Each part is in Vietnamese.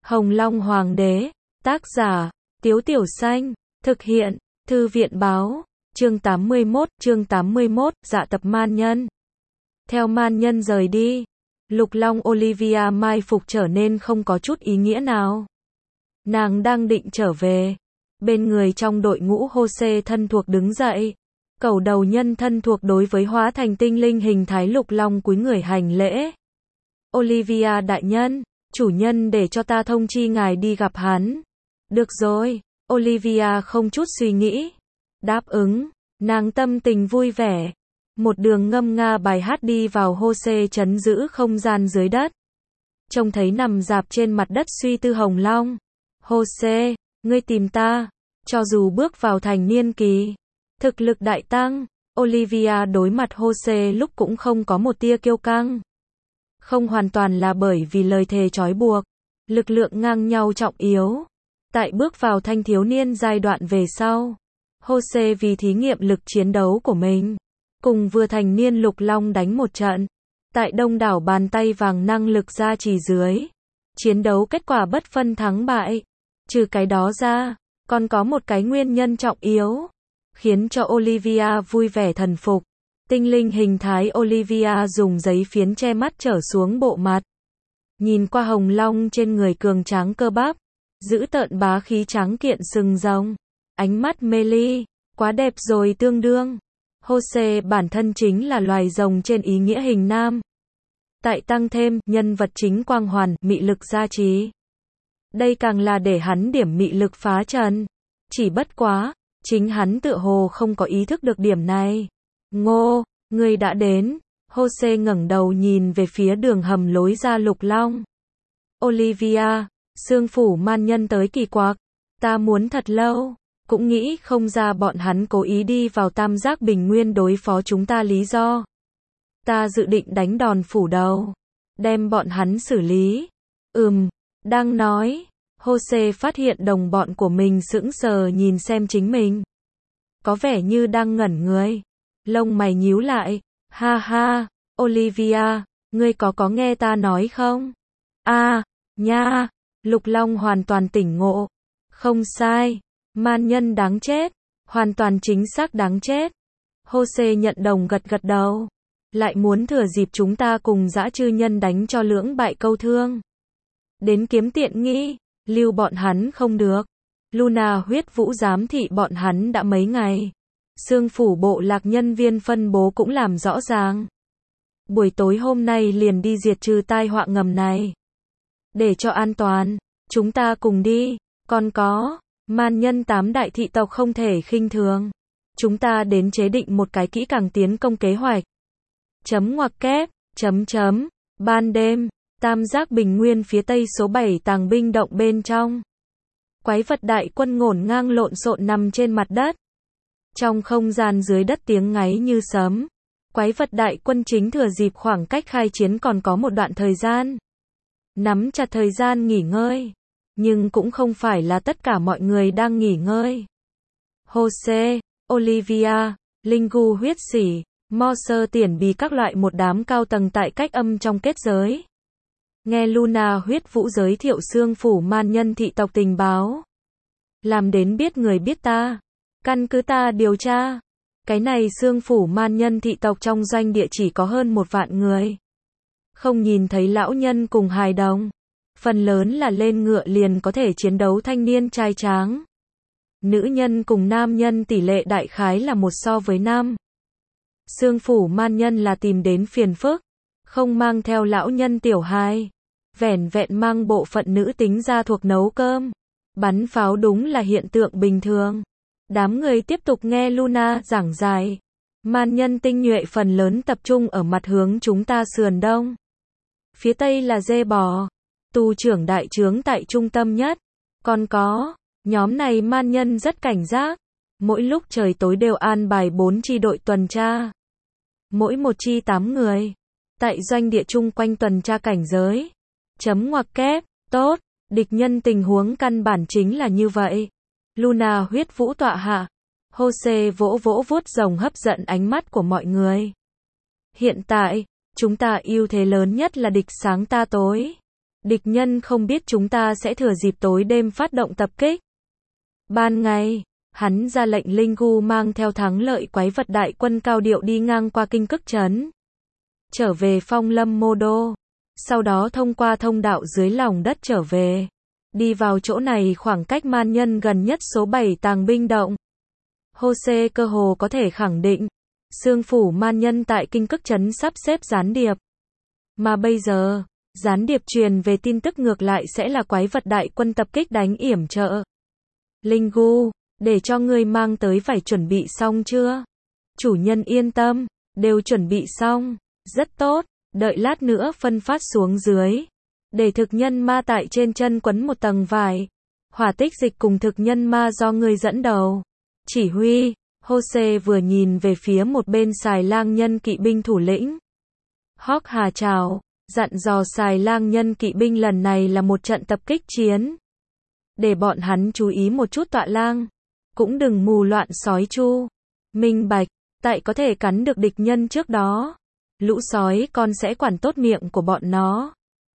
Hồng Long Hoàng đế, tác giả, Tiếu Tiểu Xanh, thực hiện, Thư viện báo, chương 81, dạ tập man nhân. Theo man nhân rời đi, Lục Long Olivia mai phục trở nên không có chút ý nghĩa nào. Nàng đang định trở về, bên người trong đội ngũ Jose thân thuộc đứng dậy. Cẩu đầu nhân thân thuộc đối với hóa thành tinh linh hình thái Lục Long cúi người hành lễ. Olivia đại nhân, chủ nhân để cho ta thông chi ngài đi gặp hắn. Được rồi, Olivia không chút suy nghĩ. Đáp ứng, nàng tâm tình vui vẻ. Một đường ngâm nga bài hát đi vào Jose trấn giữ không gian dưới đất. Trông thấy nằm dạp trên mặt đất suy tư Hồng Long. Jose, ngươi tìm ta, cho dù bước vào thành niên kỳ. Thực lực đại tăng, Olivia đối mặt Jose lúc cũng không có một tia kiêu căng. Không hoàn toàn là bởi vì lời thề trói buộc, lực lượng ngang nhau trọng yếu. Tại bước vào thanh thiếu niên giai đoạn về sau, Jose vì thí nghiệm lực chiến đấu của mình, cùng vừa thành niên Lục Long đánh một trận. Tại đông đảo bàn tay vàng năng lực gia trì dưới, chiến đấu kết quả bất phân thắng bại. Trừ cái đó ra, còn có một cái nguyên nhân trọng yếu, khiến cho Olivia vui vẻ thần phục. Tinh linh hình thái Olivia dùng giấy phiến che mắt trở xuống bộ mặt. Nhìn qua Hồng Long trên người cường tráng cơ bắp, giữ tợn bá khí tráng kiện sừng rồng. Ánh mắt mê ly, quá đẹp rồi tương đương. Jose bản thân chính là loài rồng trên ý nghĩa hình nam. Tại tăng thêm, nhân vật chính quang hoàn, mị lực gia trì. Đây càng là để hắn điểm mị lực phá trần. Chỉ bất quá, chính hắn tựa hồ không có ý thức được điểm này. Ngô, người đã đến. Jose ngẩng đầu nhìn về phía đường hầm lối ra Lục Long. Olivia, Sương Phủ man nhân tới kỳ quặc. Ta muốn thật lâu, cũng nghĩ không ra bọn hắn cố ý đi vào Tam Giác Bình Nguyên đối phó chúng ta lý do. Ta dự định đánh đòn phủ đầu, đem bọn hắn xử lý. Đang nói, Jose phát hiện đồng bọn của mình sững sờ nhìn xem chính mình. Có vẻ như đang ngẩn người. Lông mày nhíu lại. Ha ha, Olivia, ngươi có nghe ta nói không? Nha, Lục Long hoàn toàn tỉnh ngộ. Không sai, man nhân đáng chết, hoàn toàn chính xác đáng chết. Jose nhận đồng gật đầu. Lại muốn thừa dịp chúng ta cùng dã chư nhân đánh cho lưỡng bại câu thương. Đến kiếm tiện nghi, lưu bọn hắn không được. Luna huyết vũ giám thị bọn hắn đã mấy ngày. Sương Phủ bộ lạc nhân viên phân bố cũng làm rõ ràng. Buổi tối hôm nay liền đi diệt trừ tai họa ngầm này. Để cho an toàn, chúng ta cùng đi. Còn có, man nhân 8 đại thị tộc không thể khinh thường. Chúng ta đến chế định một cái kỹ càng tiến công kế hoạch. Ban đêm, Tam Giác Bình Nguyên phía tây số 7 tàng binh động bên trong. Quái vật đại quân ngổn ngang lộn xộn nằm trên mặt đất. Trong không gian dưới đất tiếng ngáy như sấm. Quái vật đại quân chính thừa dịp khoảng cách khai chiến còn có một đoạn thời gian. Nắm chặt thời gian nghỉ ngơi. Nhưng cũng không phải là tất cả mọi người đang nghỉ ngơi. Jose, Olivia, Lingu huyết sỉ, Moser tiền bì các loại một đám cao tầng tại cách âm trong kết giới. Nghe Luna huyết vũ giới thiệu Sương Phủ man nhân thị tộc tình báo. Làm đến biết người biết ta. Căn cứ ta điều tra. Cái này Sương Phủ man nhân thị tộc trong doanh địa chỉ có hơn 1 vạn người. Không nhìn thấy lão nhân cùng hài đồng. Phần lớn là lên ngựa liền có thể chiến đấu thanh niên trai tráng. Nữ nhân cùng nam nhân tỷ lệ đại khái là 1:5. Sương Phủ man nhân là tìm đến phiền phức. Không mang theo lão nhân tiểu hài. Vẻn vẹn mang bộ phận nữ tính ra thuộc nấu cơm. Bắn pháo đúng là hiện tượng bình thường. Đám người tiếp tục nghe Luna giảng giải. Man nhân tinh nhuệ phần lớn tập trung ở mặt hướng chúng ta sườn đông. Phía tây là dê bò. Tu trưởng đại trướng tại trung tâm nhất. Còn có, nhóm này man nhân rất cảnh giác. Mỗi lúc trời tối đều an bài 4 chi đội tuần tra. Mỗi một chi 8 người. Tại doanh địa chung quanh tuần tra cảnh giới. Tốt, địch nhân tình huống căn bản chính là như vậy. Luna huyết vũ tọa hạ. Jose vỗ vuốt rồng hấp dẫn ánh mắt của mọi người. Hiện tại, chúng ta ưu thế lớn nhất là địch sáng ta tối. Địch nhân không biết chúng ta sẽ thừa dịp tối đêm phát động tập kích. Ban ngày, hắn ra lệnh Linh Gu mang theo thắng lợi quái vật đại quân cao điệu đi ngang qua Kinh Cức Trấn, trở về Phong Lâm Mô Đô, sau đó thông qua thông đạo dưới lòng đất trở về. Đi vào chỗ này khoảng cách man nhân gần nhất số 7 tàng binh động. Hosea cơ hồ có thể khẳng định, Xương phủ man nhân tại Kinh Cức Trấn sắp xếp gián điệp. Mà bây giờ, gián điệp truyền về tin tức ngược lại sẽ là quái vật đại quân tập kích đánh yểm trợ. Linh Gu, để cho ngươi mang tới phải chuẩn bị xong chưa? Chủ nhân yên tâm, đều chuẩn bị xong. Rất tốt, đợi lát nữa phân phát xuống dưới. Để thực nhân ma tại trên chân quấn một tầng vải. Hỏa tích dịch cùng thực nhân ma do ngươi dẫn đầu. Chỉ huy, Hosea vừa nhìn về phía một bên xài lang nhân kỵ binh thủ lĩnh. Hawk Hà chào, dặn dò xài lang nhân kỵ binh lần này là một trận tập kích chiến. Để bọn hắn chú ý một chút tọa lang. Cũng đừng mù loạn sói chu. Minh bạch, tại có thể cắn được địch nhân trước đó. Lũ sói con sẽ quản tốt miệng của bọn nó.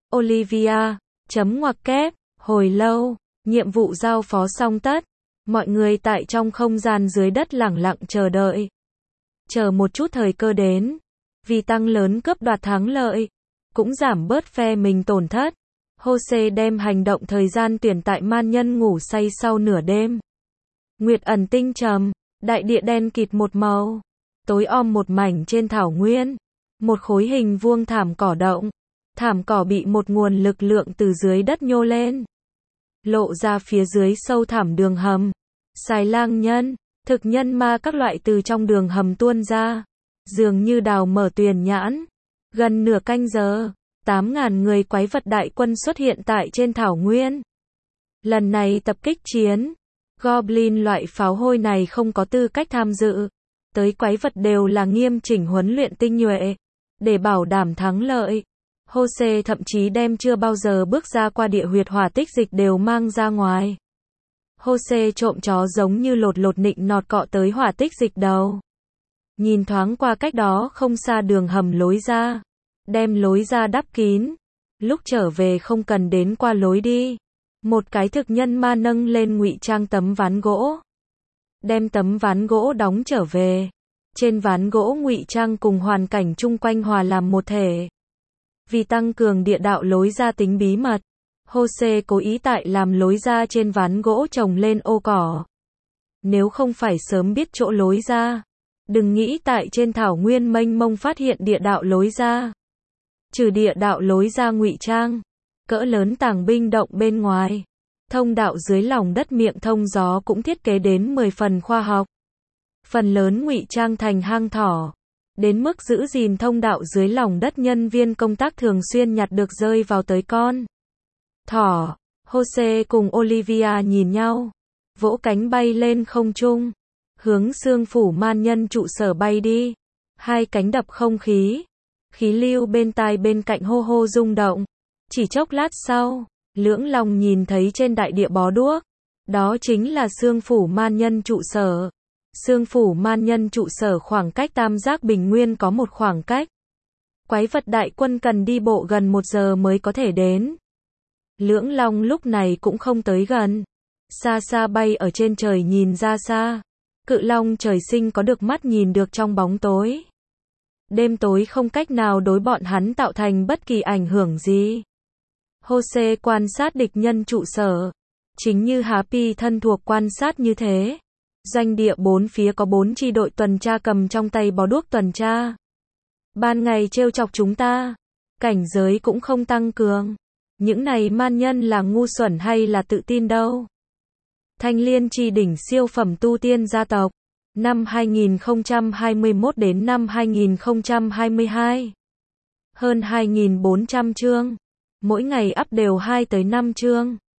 Olivia, chấm ngoặc kép, hồi lâu, nhiệm vụ giao phó xong tất. Mọi người tại trong không gian dưới đất lẳng lặng chờ đợi. Chờ một chút thời cơ đến. Vì tăng lớn cướp đoạt thắng lợi. Cũng giảm bớt phe mình tổn thất. Hosea đem hành động thời gian tuyển tại man nhân ngủ say sau nửa đêm. Nguyệt ẩn tinh trầm, đại địa đen kịt một màu. Tối om một mảnh trên thảo nguyên. Một khối hình vuông thảm cỏ động. Thảm cỏ bị một nguồn lực lượng từ dưới đất nhô lên. Lộ ra phía dưới sâu thẳm đường hầm. Xài lang nhân, thực nhân ma các loại từ trong đường hầm tuôn ra. Dường như đào mở tuyền nhãn. Gần nửa canh giờ, 8.000 người quái vật đại quân xuất hiện tại trên thảo nguyên. Lần này tập kích chiến, Goblin loại pháo hôi này không có tư cách tham dự. Tới quái vật đều là nghiêm chỉnh huấn luyện tinh nhuệ. Để bảo đảm thắng lợi. Hosea thậm chí đem chưa bao giờ bước ra qua địa huyệt hỏa tích dịch đều mang ra ngoài. Hosea trộm chó giống như lột nịnh nọt cọ tới hỏa tích dịch đầu. Nhìn thoáng qua cách đó không xa đường hầm lối ra. Đem lối ra đắp kín. Lúc trở về không cần đến qua lối đi. Một cái thực nhân ma nâng lên ngụy trang tấm ván gỗ. Đem tấm ván gỗ đóng trở về. Trên ván gỗ ngụy trang cùng hoàn cảnh chung quanh hòa làm một thể. Vì tăng cường địa đạo lối ra tính bí mật, Hosea cố ý tại làm lối ra trên ván gỗ trồng lên ô cỏ. Nếu không phải sớm biết chỗ lối ra, đừng nghĩ tại trên thảo nguyên mênh mông phát hiện địa đạo lối ra. Trừ địa đạo lối ra ngụy trang, cỡ lớn tàng binh động bên ngoài, thông đạo dưới lòng đất miệng thông gió cũng thiết kế đến 10 phần khoa học. Phần lớn ngụy trang thành hang thỏ. Đến mức giữ gìn thông đạo dưới lòng đất nhân viên công tác thường xuyên nhặt được rơi vào tới con thỏ. Hosea cùng Olivia nhìn nhau, vỗ cánh bay lên không trung, hướng xương phủ man nhân trụ sở bay đi. Hai cánh đập không khí, khí lưu bên tai bên cạnh hô hô rung động. Chỉ chốc lát sau, Lưỡng Long nhìn thấy trên đại địa bó đuốc, đó chính là xương phủ man nhân trụ sở. Xương phủ man nhân trụ sở khoảng cách tam giác bình nguyên có một khoảng cách. Quái vật đại quân cần đi bộ gần 1 giờ mới có thể đến. Lưỡng Long lúc này cũng không tới gần. Xa xa bay ở trên trời nhìn ra xa. Cự long trời sinh có được mắt nhìn được trong bóng tối. Đêm tối không cách nào đối bọn hắn tạo thành bất kỳ ảnh hưởng gì. Hosea quan sát địch nhân trụ sở. Chính như Happy thân thuộc quan sát như thế. Doanh địa bốn phía có 4 chi đội tuần tra cầm trong tay bó đuốc tuần tra. Ban ngày trêu chọc chúng ta, cảnh giới cũng không tăng cường. Những này man nhân là ngu xuẩn hay là tự tin đâu. Thanh Liên chi đỉnh siêu phẩm tu tiên gia tộc. Năm 2021 đến năm 2022. Hơn 2.400 chương. Mỗi ngày up đều 2 tới 5 chương.